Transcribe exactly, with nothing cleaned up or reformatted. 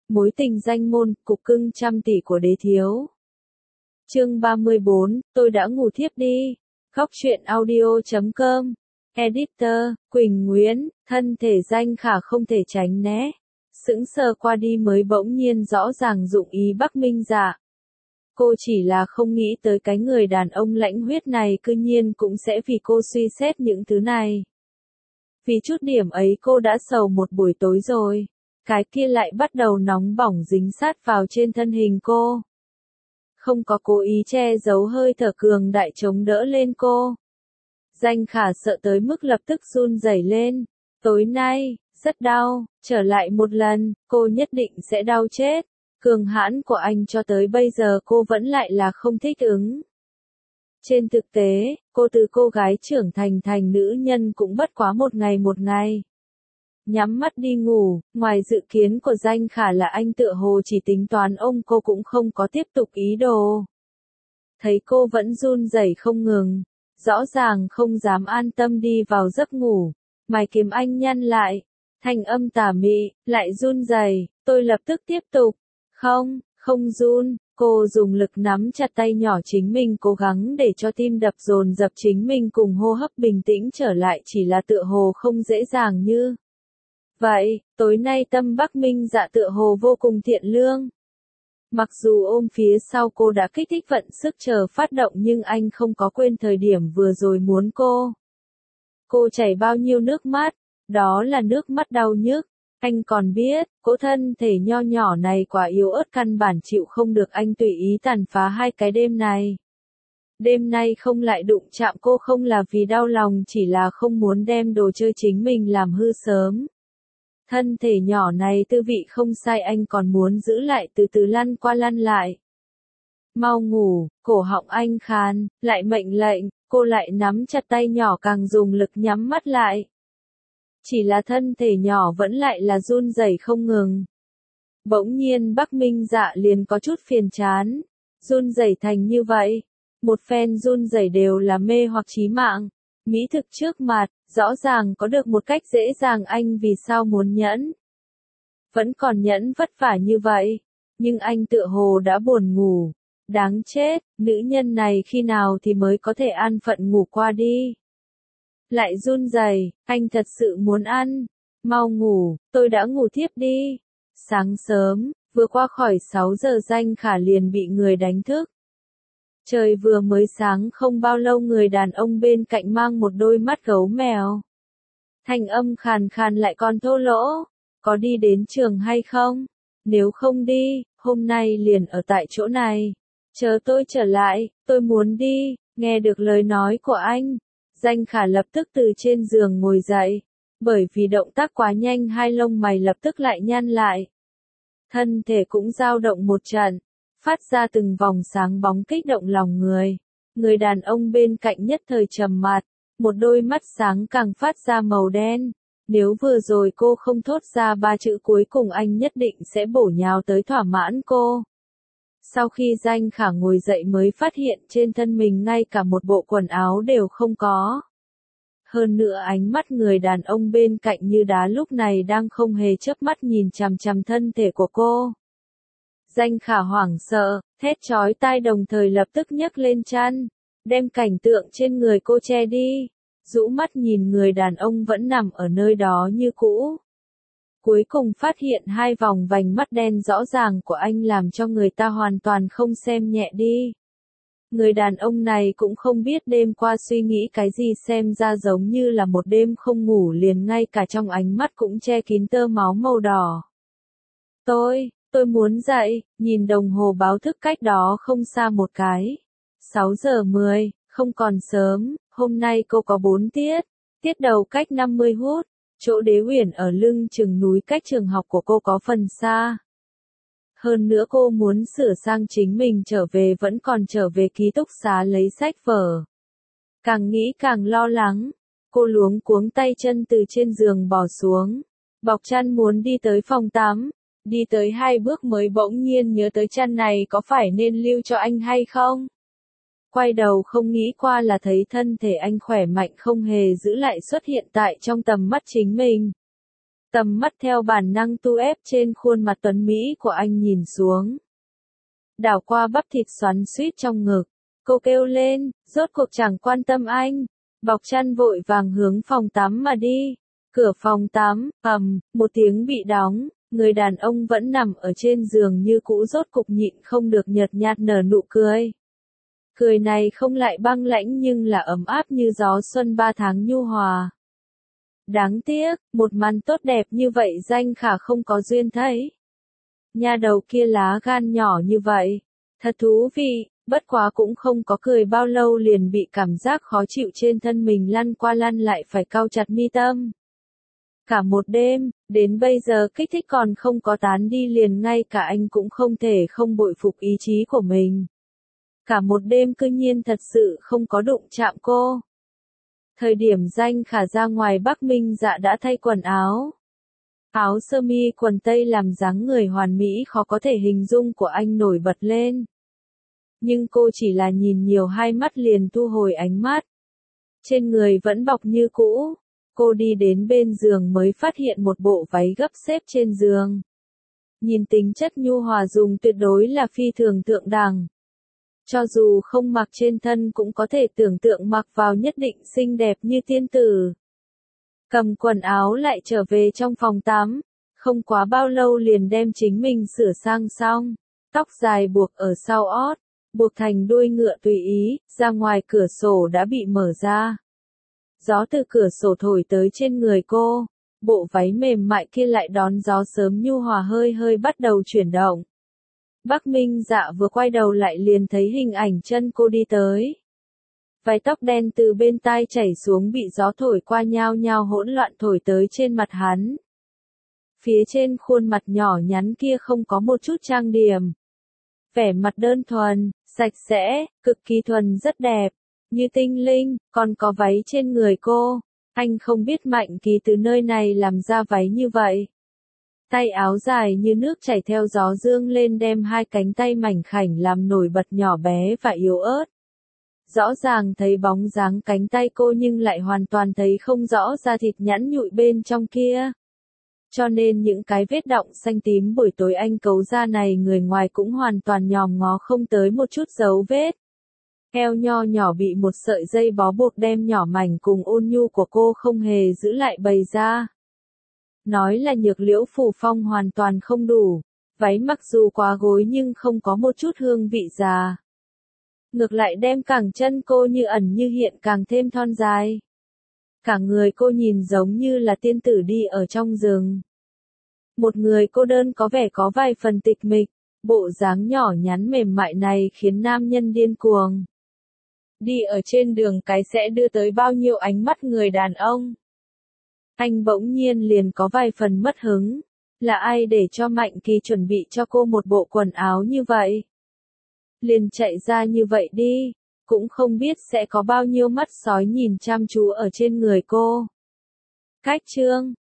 Mối tình danh môn, cục cưng trăm tỷ của đế thiếu. Chương ba mươi bốn, tôi đã ngủ thiếp đi. Góc truyện audio chấm com. Editor, Quỳnh Nguyễn, thân thể Danh Khả không thể tránh né. Sững sờ qua đi mới bỗng nhiên rõ ràng dụng ý Bắc Minh Dạ. Cô chỉ là không nghĩ tới cái người đàn ông lãnh huyết này cư nhiên cũng sẽ vì cô suy xét những thứ này. Vì chút điểm ấy cô đã sầu một buổi tối rồi. Cái kia lại bắt đầu nóng bỏng dính sát vào trên thân hình cô. Không có cố ý che giấu hơi thở cường đại chống đỡ lên cô. Danh Khả sợ tới mức lập tức run rẩy lên. Tối nay, rất đau, trở lại một lần, cô nhất định sẽ đau chết. Cường hãn của anh cho tới bây giờ cô vẫn lại là không thích ứng. Trên thực tế, cô từ cô gái trưởng thành thành nữ nhân cũng bất quá một ngày một ngày. Nhắm mắt đi ngủ, ngoài dự kiến của Danh Khả là anh tựa hồ chỉ tính toán ôm cô cũng không có tiếp tục ý đồ. Thấy cô vẫn run rẩy không ngừng, rõ ràng không dám an tâm đi vào giấc ngủ, mày kiếm anh nhăn lại, thanh âm tà mị, lại run rẩy, tôi lập tức tiếp tục, không, không run. Cô dùng lực nắm chặt tay nhỏ chính mình cố gắng để cho tim đập dồn dập chính mình cùng hô hấp bình tĩnh trở lại chỉ là tựa hồ không dễ dàng như. Vậy, tối nay tâm Bắc Minh Dạ tựa hồ vô cùng thiện lương. Mặc dù ôm phía sau cô đã kích thích vận sức chờ phát động nhưng anh không có quên thời điểm vừa rồi muốn cô. Cô chảy bao nhiêu nước mắt, đó là nước mắt đau nhức. Anh còn biết, cỗ thân thể nho nhỏ này quá yếu ớt căn bản chịu không được anh tùy ý tàn phá hai cái đêm này. Đêm nay không lại đụng chạm cô không là vì đau lòng chỉ là không muốn đem đồ chơi chính mình làm hư sớm. Thân thể nhỏ này tư vị không sai anh còn muốn giữ lại từ từ lăn qua lăn lại. Mau ngủ, cổ họng anh khàn, lại mệnh lệnh, cô lại nắm chặt tay nhỏ càng dùng lực nhắm mắt lại. Chỉ là thân thể nhỏ vẫn lại là run rẩy không ngừng. Bỗng nhiên Bắc Minh Dạ liền có chút phiền chán. Run rẩy thành như vậy. Một phen run rẩy đều là mê hoặc chí mạng. Mỹ thực trước mặt, rõ ràng có được một cách dễ dàng anh vì sao muốn nhẫn. Vẫn còn nhẫn vất vả như vậy. Nhưng anh tựa hồ đã buồn ngủ. Đáng chết, nữ nhân này khi nào thì mới có thể an phận ngủ qua đi. Lại run rẩy, anh thật sự muốn ăn. Mau ngủ, tôi đã ngủ thiếp đi. Sáng sớm, vừa qua khỏi sáu giờ Danh Khả liền bị người đánh thức. Trời vừa mới sáng không bao lâu người đàn ông bên cạnh mang một đôi mắt gấu mèo. Thanh âm khàn khàn lại còn thô lỗ. Có đi đến trường hay không? Nếu không đi, hôm nay liền ở tại chỗ này. Chờ tôi trở lại, tôi muốn đi. Nghe được lời nói của anh. Danh Khả lập tức từ trên giường ngồi dậy, bởi vì động tác quá nhanh hai lông mày lập tức lại nhăn lại. Thân thể cũng dao động một trận, phát ra từng vòng sáng bóng kích động lòng người. Người đàn ông bên cạnh nhất thời trầm mặt, một đôi mắt sáng càng phát ra màu đen. Nếu vừa rồi cô không thốt ra ba chữ cuối cùng anh nhất định sẽ bổ nhào tới thỏa mãn cô. Sau khi Danh Khả ngồi dậy mới phát hiện trên thân mình ngay cả một bộ quần áo đều không có. Hơn nữa ánh mắt người đàn ông bên cạnh như đá lúc này đang không hề chớp mắt nhìn chằm chằm thân thể của cô. Danh Khả hoảng sợ, thét chói tai đồng thời lập tức nhấc lên chăn, đem cảnh tượng trên người cô che đi, rũ mắt nhìn người đàn ông vẫn nằm ở nơi đó như cũ. Cuối cùng phát hiện hai vòng vành mắt đen rõ ràng của anh làm cho người ta hoàn toàn không xem nhẹ đi. Người đàn ông này cũng không biết đêm qua suy nghĩ cái gì xem ra giống như là một đêm không ngủ liền ngay cả trong ánh mắt cũng che kín tơ máu màu đỏ. Tôi, tôi muốn dậy, nhìn đồng hồ báo thức cách đó không xa một cái. sáu giờ mười, không còn sớm, hôm nay cô có bốn tiết, tiết đầu cách năm mươi phút. Chỗ Đế Uyển ở lưng chừng núi cách trường học của cô có phần xa. Hơn nữa cô muốn sửa sang chính mình trở về vẫn còn trở về ký túc xá lấy sách vở. Càng nghĩ càng lo lắng, cô luống cuống tay chân từ trên giường bò xuống, bọc chăn muốn đi tới phòng tắm, đi tới hai bước mới bỗng nhiên nhớ tới chăn này có phải nên lưu cho anh hay không? Quay đầu không nghĩ qua là thấy thân thể anh khỏe mạnh không hề giữ lại xuất hiện tại trong tầm mắt chính mình. Tầm mắt theo bản năng tu ép trên khuôn mặt tuấn Mỹ của anh nhìn xuống. Đảo qua bắp thịt xoắn xuýt trong ngực. Cô kêu lên, rốt cuộc chẳng quan tâm anh. Bọc chăn vội vàng hướng phòng tắm mà đi. Cửa phòng tắm, ầm, một tiếng bị đóng. Người đàn ông vẫn nằm ở trên giường như cũ, rốt cục nhịn không được nhợt nhạt nở nụ cười. Cười này không lại băng lãnh nhưng là ấm áp như gió xuân ba tháng nhu hòa. Đáng tiếc, một màn tốt đẹp như vậy Danh Khả không có duyên thấy. Nha đầu kia lá gan nhỏ như vậy. Thật thú vị, bất quá cũng không có cười bao lâu liền bị cảm giác khó chịu trên thân mình lăn qua lăn lại phải cau chặt mi tâm. Cả một đêm, đến bây giờ kích thích còn không có tán đi liền ngay cả anh cũng không thể không bội phục ý chí của mình. Cả một đêm cư nhiên thật sự không có đụng chạm cô. Thời điểm Danh Khả ra ngoài Bắc Minh Dạ đã thay quần áo. Áo sơ mi quần tây làm dáng người hoàn mỹ khó có thể hình dung của anh nổi bật lên. Nhưng cô chỉ là nhìn nhiều hai mắt liền thu hồi ánh mắt. Trên người vẫn bọc như cũ. Cô đi đến bên giường mới phát hiện một bộ váy gấp xếp trên giường. Nhìn tính chất nhu hòa dùng tuyệt đối là phi thường thượng đẳng. Cho dù không mặc trên thân cũng có thể tưởng tượng mặc vào nhất định xinh đẹp như tiên tử. Cầm quần áo lại trở về trong phòng tắm. Không quá bao lâu liền đem chính mình sửa sang xong. Tóc dài buộc ở sau ót. Buộc thành đuôi ngựa tùy ý. Ra ngoài cửa sổ đã bị mở ra. Gió từ cửa sổ thổi tới trên người cô. Bộ váy mềm mại kia lại đón gió sớm nhu hòa hơi hơi bắt đầu chuyển động. Bắc Minh Dạ vừa quay đầu lại liền thấy hình ảnh chân cô đi tới. Váy tóc đen từ bên tai chảy xuống bị gió thổi qua nhao nhao hỗn loạn thổi tới trên mặt hắn. Phía trên khuôn mặt nhỏ nhắn kia không có một chút trang điểm. Vẻ mặt đơn thuần, sạch sẽ, cực kỳ thuần rất đẹp. Như tinh linh, còn có váy trên người cô. Anh không biết Mạnh Kỳ từ nơi này làm ra váy như vậy. Tay áo dài như nước chảy theo gió dương lên đem hai cánh tay mảnh khảnh làm nổi bật nhỏ bé và yếu ớt. Rõ ràng thấy bóng dáng cánh tay cô nhưng lại hoàn toàn thấy không rõ da thịt nhẵn nhụi bên trong kia. Cho nên những cái vết đọng xanh tím buổi tối anh cấu ra này người ngoài cũng hoàn toàn nhòm ngó không tới một chút dấu vết. Eo nho nhỏ bị một sợi dây bó buộc đem nhỏ mảnh cùng ôn nhu của cô không hề giữ lại bày ra. Nói là nhược liễu phủ phong hoàn toàn không đủ. Váy mặc dù quá gối nhưng không có một chút hương vị già. Ngược lại đem cẳng chân cô như ẩn như hiện càng thêm thon dài. Cả người cô nhìn giống như là tiên tử đi ở trong rừng. Một người cô đơn có vẻ có vài phần tịch mịch. Bộ dáng nhỏ nhắn mềm mại này khiến nam nhân điên cuồng. Đi ở trên đường cái sẽ đưa tới bao nhiêu ánh mắt người đàn ông. Anh bỗng nhiên liền có vài phần mất hứng. Là ai để cho Mạnh Kỳ chuẩn bị cho cô một bộ quần áo như vậy? Liền chạy ra như vậy đi. Cũng không biết sẽ có bao nhiêu mắt sói nhìn chăm chú ở trên người cô. Cách chương